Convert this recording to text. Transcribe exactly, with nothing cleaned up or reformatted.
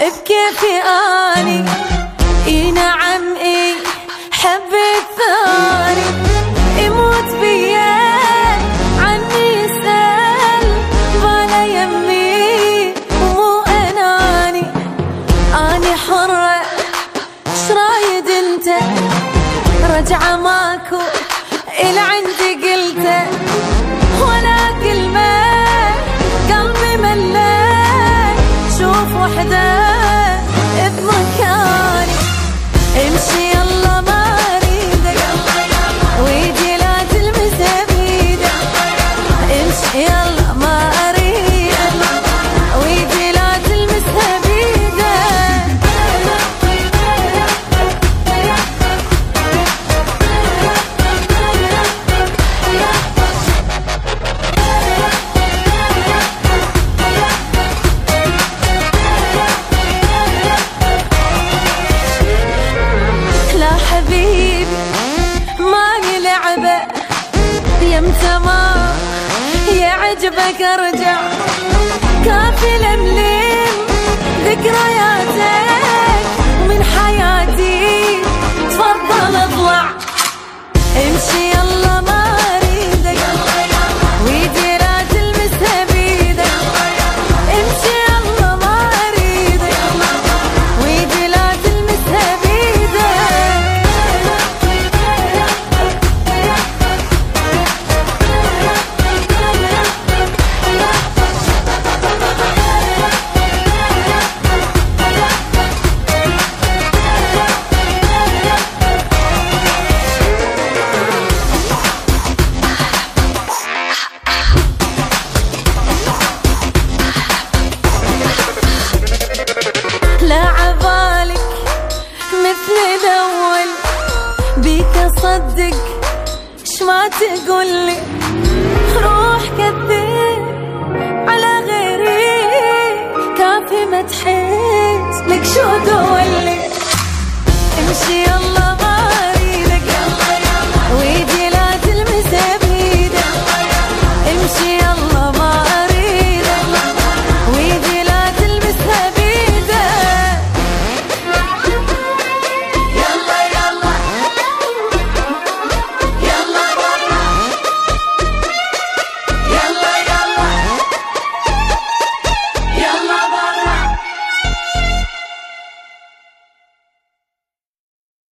بكيفي اني اي نعم اي حبيت ثاني يموت بيا عني يسأل بالا يمي ومو اناني اني حرة شرايد انت رجعة ماكو الى عندي قلته ولا كلمة قلبي ملان شوف وحدة بمكاني امشي يلا ما اريدك ويدي لا تلمسه بيدك امشي يلا ما اريدك ويدي لا تلمسه بيدك لا حبيبي ماني لعبة يمتى ما يعجبك ارجع